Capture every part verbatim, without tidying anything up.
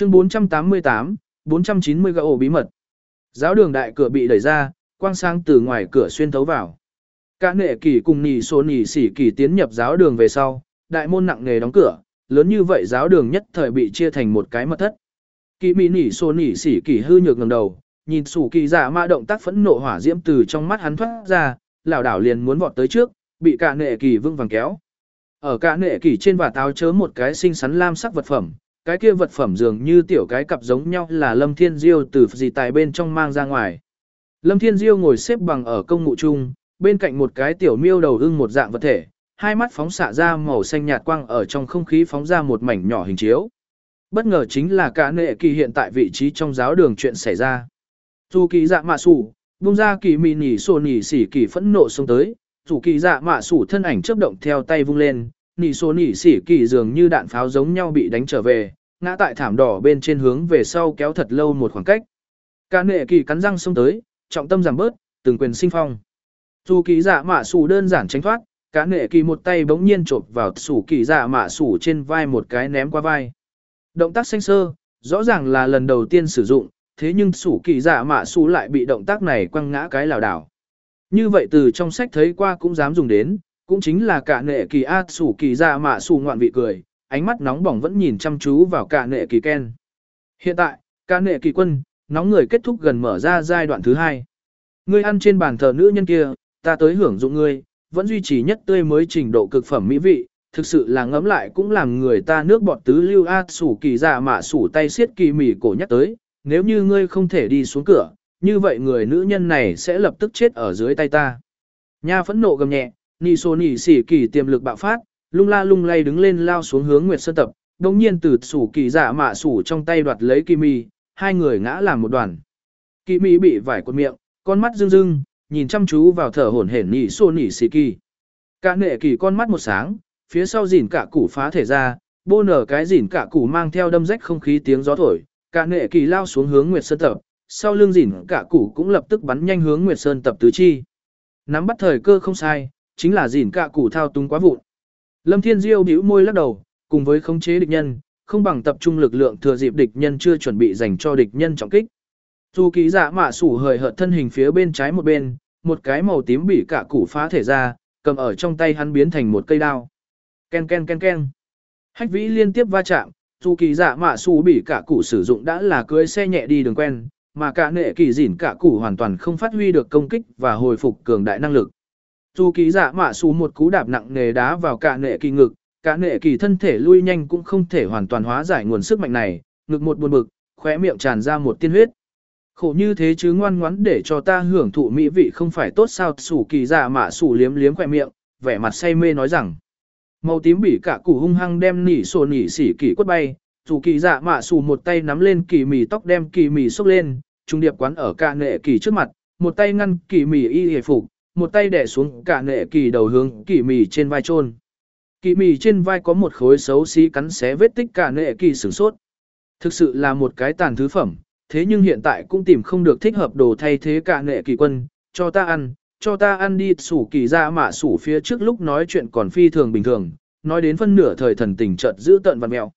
Chương bốn trăm tám mươi tám, bốn trăm chín mươi gạo bí mật. Giáo đường đại cửa bị đẩy ra, quang sáng từ ngoài cửa xuyên thấu vào. Cả nệ kỳ cùng nỉ số nỉ xỉ kỳ tiến nhập giáo đường về sau, đại môn nặng nề đóng cửa, lớn như vậy giáo đường nhất thời bị chia thành một cái mật thất. Kỳ mỹ nỉ số nỉ xỉ kỳ hư nhược ngẩng đầu, nhìn sủ kỳ dạ mạ động tác phẫn nộ hỏa diễm từ trong mắt hắn thoát ra, lảo đảo liền muốn vọt tới trước, bị cả nệ kỳ vững vàng kéo. Ở cả nệ kỳ trên vạt áo chớ một cái xinh xắn lam sắc vật phẩm, cái kia vật phẩm dường như tiểu cái cặp giống nhau là Lâm Thiên Diêu từ gì tài bên trong mang ra ngoài. Lâm Thiên Diêu ngồi xếp bằng ở công ngụ chung, bên cạnh một cái tiểu miêu đầu ưng một dạng vật thể, hai mắt phóng xạ ra màu xanh nhạt quang ở trong không khí phóng ra một mảnh nhỏ hình chiếu. Bất ngờ chính là cả nệ kỳ hiện tại vị trí trong giáo đường chuyện xảy ra. Dù kỳ dạ mạ sủ, bung ra kỳ mì nỉ sổ nỉ xỉ kỳ phẫn nộ xông tới, dù kỳ dạ mạ sủ thân ảnh chớp động theo tay vung lên, nỉ sổ nỉ xỉ kỳ dường như đạn pháo giống nhau bị đánh trở về, ngã tại thảm đỏ bên trên hướng về sau kéo thật lâu một khoảng cách. Cả nệ kỳ cắn răng xông tới, trọng tâm giảm bớt, từng quyền sinh phong. Dù kỳ dạ mạ sủ đơn giản tránh thoát, cả nệ kỳ một tay bỗng nhiên chộp vào sủ kỳ dạ mạ sủ trên vai một cái ném qua vai. Động tác xanh sơ, rõ ràng là lần đầu tiên sử dụng, thế nhưng sủ kỳ dạ mạ sủ lại bị động tác này quăng ngã cái lảo đảo. Như vậy từ trong sách thấy qua cũng dám dùng đến, cũng chính là cả nệ kỳ a sủ kỳ dạ mạ sủ ngoạn vị cười, ánh mắt nóng bỏng vẫn nhìn chăm chú vào cả nệ kỳ Ken. Hiện tại, cả nệ kỳ quân, nóng người kết thúc gần mở ra giai đoạn thứ hai. Ngươi ăn trên bàn thờ nữ nhân kia, ta tới hưởng dụng ngươi, vẫn duy trì nhất tươi mới trình độ cực phẩm mỹ vị, thực sự là ngấm lại cũng làm người ta nước bọt tứ lưu a sủ kỳ dạ mạ sủ tay siết kỳ mỉ cổ nhắc tới, nếu như ngươi không thể đi xuống cửa, như vậy người nữ nhân này sẽ lập tức chết ở dưới tay ta. Nha phẫn nộ gầm nhẹ, nỉ sổ nỉ xỉ kỳ tiềm lực bạo phát, lung la lung lay đứng lên lao xuống hướng Nguyệt Sơn tập, đồng nhiên từ sủ kỳ dạ mạ sủ trong tay đoạt lấy kỳ mỉ, hai người ngã làm một đoàn. Kỳ mỉ bị vải cột miệng, con mắt rưng rưng, nhìn chăm chú vào thở hổn hển nỉ sổ nỉ xỉ kỳ. Cả nệ kỳ con mắt một sáng, phía sau dìn cả củ phá thể ra, bô nở cái dìn cả củ mang theo đâm rách không khí tiếng gió thổi, cả nệ kỳ lao xuống hướng Nguyệt Sơn tập, sau lưng dìn cả củ cũng lập tức bắn nhanh hướng Nguyệt Sơn tập tứ chi. Nắm bắt thời cơ không sai, chính là dìn cả củ thao túng quá vụn. Lâm Thiên Diêu bĩu môi lắc đầu, cùng với khống chế địch nhân, không bằng tập trung lực lượng thừa dịp địch nhân chưa chuẩn bị dành cho địch nhân trọng kích. Dù ký dạ mạ sủ hời hợt thân hình phía bên trái một bên, một cái màu tím bị cả củ phá thể ra, cầm ở trong tay hắn biến thành một cây đao. Ken ken ken ken. Hách vĩ liên tiếp va chạm, dù kỳ dạ mạ sủ bị cả củ sử dụng đã là cưới xe nhẹ đi đường quen, mà cả nệ kỳ dỉn cả củ hoàn toàn không phát huy được công kích và hồi phục cường đại năng lực. Dù kỳ dạ mạ sủ một cú đạp nặng nề đá vào cả nệ kỳ ngực, cả nệ kỳ thân thể lui nhanh cũng không thể hoàn toàn hóa giải nguồn sức mạnh này, ngực một buồn bực, khóe miệng tràn ra một tiên huyết. Khổ như thế chứ ngoan ngoãn để cho ta hưởng thụ mỹ vị không phải tốt sao? Sủ kỳ dạ mạ sủ liếm liếm khóe miệng, vẻ mặt say mê nói rằng. Màu tím bị cả củ hung hăng đem nỉ sổ nỉ xỉ kỳ quất bay, dù kỳ dạ mạ sủ một tay nắm lên kỳ mì tóc đem kỳ mì xốc lên, trung điệp quán ở cả nệ kỳ trước mặt, một tay ngăn kỳ mì y hề phục, một tay đè xuống cả nệ kỳ đầu hướng kỳ mì trên vai chôn. Kỳ mì trên vai có một khối xấu xí cắn xé vết tích, cả nệ kỳ sửng sốt. Thực sự là một cái tàn thứ phẩm, thế nhưng hiện tại cũng tìm không được thích hợp đồ thay thế cả nệ kỳ quân, cho ta ăn. Cho ta ăn đi. Sủ kỳ dạ mạ sủ phía trước lúc nói chuyện còn phi thường bình thường, nói đến phân nửa thời thần tình chợt giữ tận vặn mèo.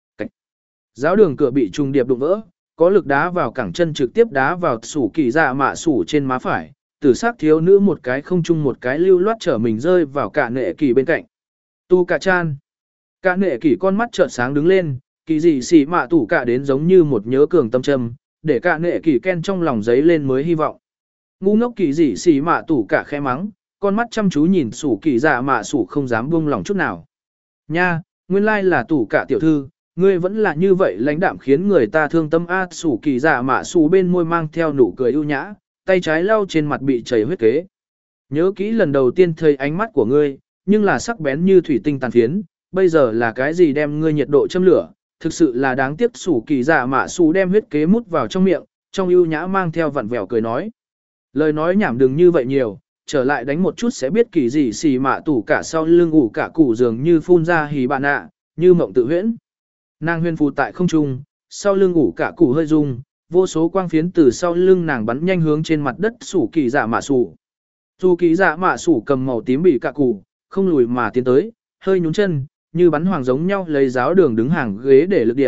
Giáo đường cửa bị trùng điệp đụng vỡ, có lực đá vào cẳng chân trực tiếp đá vào sủ kỳ dạ mạ sủ trên má phải, tử sắc thiếu nữ một cái không chung một cái lưu loát trở mình rơi vào cả nệ kỳ bên cạnh. Tu cả chan. Cả nệ kỳ con mắt chợt sáng đứng lên, kỳ gì xì mạ tủ cả đến giống như một nhớ cường tâm châm, để cả nệ kỳ Ken trong lòng giấy lên mới hy vọng. Ngu ngốc kỳ dị xì mạ tủ cả khẽ mắng, con mắt chăm chú nhìn sủ kỳ dạ mạ sủ không dám buông lòng chút nào. Nha, nguyên lai là tủ cả tiểu thư, ngươi vẫn là như vậy lãnh đạm khiến người ta thương tâm a. Sủ kỳ dạ mạ sủ bên môi mang theo nụ cười ưu nhã, tay trái lau trên mặt bị chảy huyết kế. Nhớ kỹ lần đầu tiên thấy ánh mắt của ngươi, nhưng là sắc bén như thủy tinh tàn phiến, bây giờ là cái gì đem ngươi nhiệt độ châm lửa, thực sự là đáng tiếc. Sủ kỳ dạ mạ sủ đem huyết kế mút vào trong miệng, trong ưu nhã mang theo vặn vẹo cười nói. Lời nói nhảm đừng như vậy nhiều, trở lại đánh một chút sẽ biết kỳ gì xì mạ tủ cả sau lưng ủ cả củ dường như phun ra hì bạn ạ, như mộng tự huyễn. Nàng huyền phù tại không trung, sau lưng ủ cả củ hơi rung, vô số quang phiến từ sau lưng nàng bắn nhanh hướng trên mặt đất sủ kỳ dạ mạ sủ. Dù kỳ dạ mạ sủ cầm màu tím bị cả củ, không lùi mà tiến tới, hơi nhún chân, như bắn hoàng giống nhau lấy giáo đường đứng hàng ghế để lực điểm,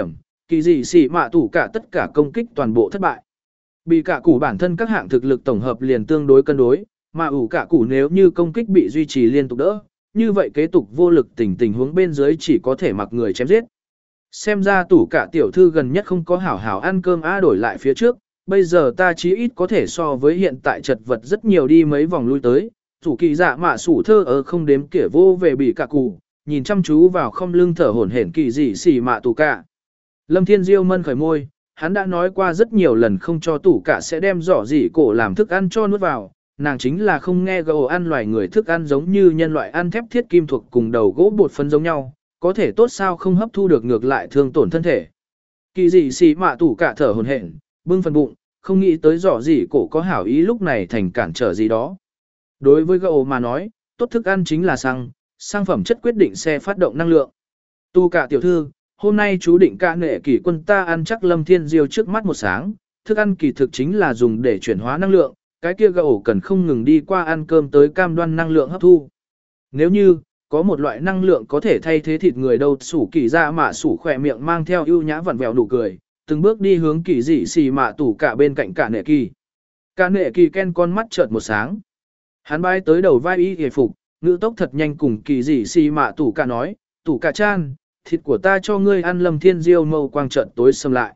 kỳ dị xì mạ tủ cả tất cả công kích toàn bộ thất bại. Bị cả củ bản thân các hạng thực lực tổng hợp liền tương đối cân đối, mà ủ cả củ nếu như công kích bị duy trì liên tục đỡ, như vậy kế tục vô lực tình tình huống bên dưới chỉ có thể mặc người chém giết. Xem ra tủ cả tiểu thư gần nhất không có hảo hảo ăn cơm á đổi lại phía trước, bây giờ ta chí ít có thể so với hiện tại chật vật rất nhiều đi mấy vòng lui tới, thủ kỳ dạ mạ sủ thơ ở không đếm kể vô về bị cả cụ, nhìn chăm chú vào không lưng thở hổn hển kỳ dị xỉ mạ tủ cả. Lâm Thiên Diêu mân khởi môi, hắn đã nói qua rất nhiều lần không cho tủ cả sẽ đem giỏ dị cổ làm thức ăn cho nuốt vào, nàng chính là không nghe gấu ăn loài người thức ăn giống như nhân loại ăn thép thiết kim thuộc cùng đầu gỗ bột phân giống nhau, có thể tốt sao không hấp thu được ngược lại thương tổn thân thể. Kỳ dị xỉ mạ tủ cả thở hổn hển, bưng phần bụng, không nghĩ tới giỏ dị cổ có hảo ý lúc này thành cản trở gì đó. Đối với gấu mà nói, tốt thức ăn chính là xăng, sang phẩm chất quyết định xe phát động năng lượng. Tu cả tiểu thư, hôm nay chú định ca nghệ kỷ quân ta ăn chắc Lâm Thiên Diêu trước mắt một sáng, thức ăn kỳ thực chính là dùng để chuyển hóa năng lượng, cái kia gấu cần không ngừng đi qua ăn cơm tới cam đoan năng lượng hấp thu. Nếu như, có một loại năng lượng có thể thay thế thịt người đâu sủ kỳ ra mà sủ khỏe miệng mang theo ưu nhã vặn vẹo nụ cười, từng bước đi hướng kỳ dị xì mạ tủ cả bên cạnh cả nệ kỳ. Cả nệ kỳ ken con mắt chợt một sáng. Hắn bay tới đầu vai y hề phục, ngữ tốc thật nhanh cùng kỳ dị xì mạ tủ cả nói, tủ cả chan, thịt của ta cho ngươi ăn. Lâm Thiên Diêu mâu quang trận tối sầm lại.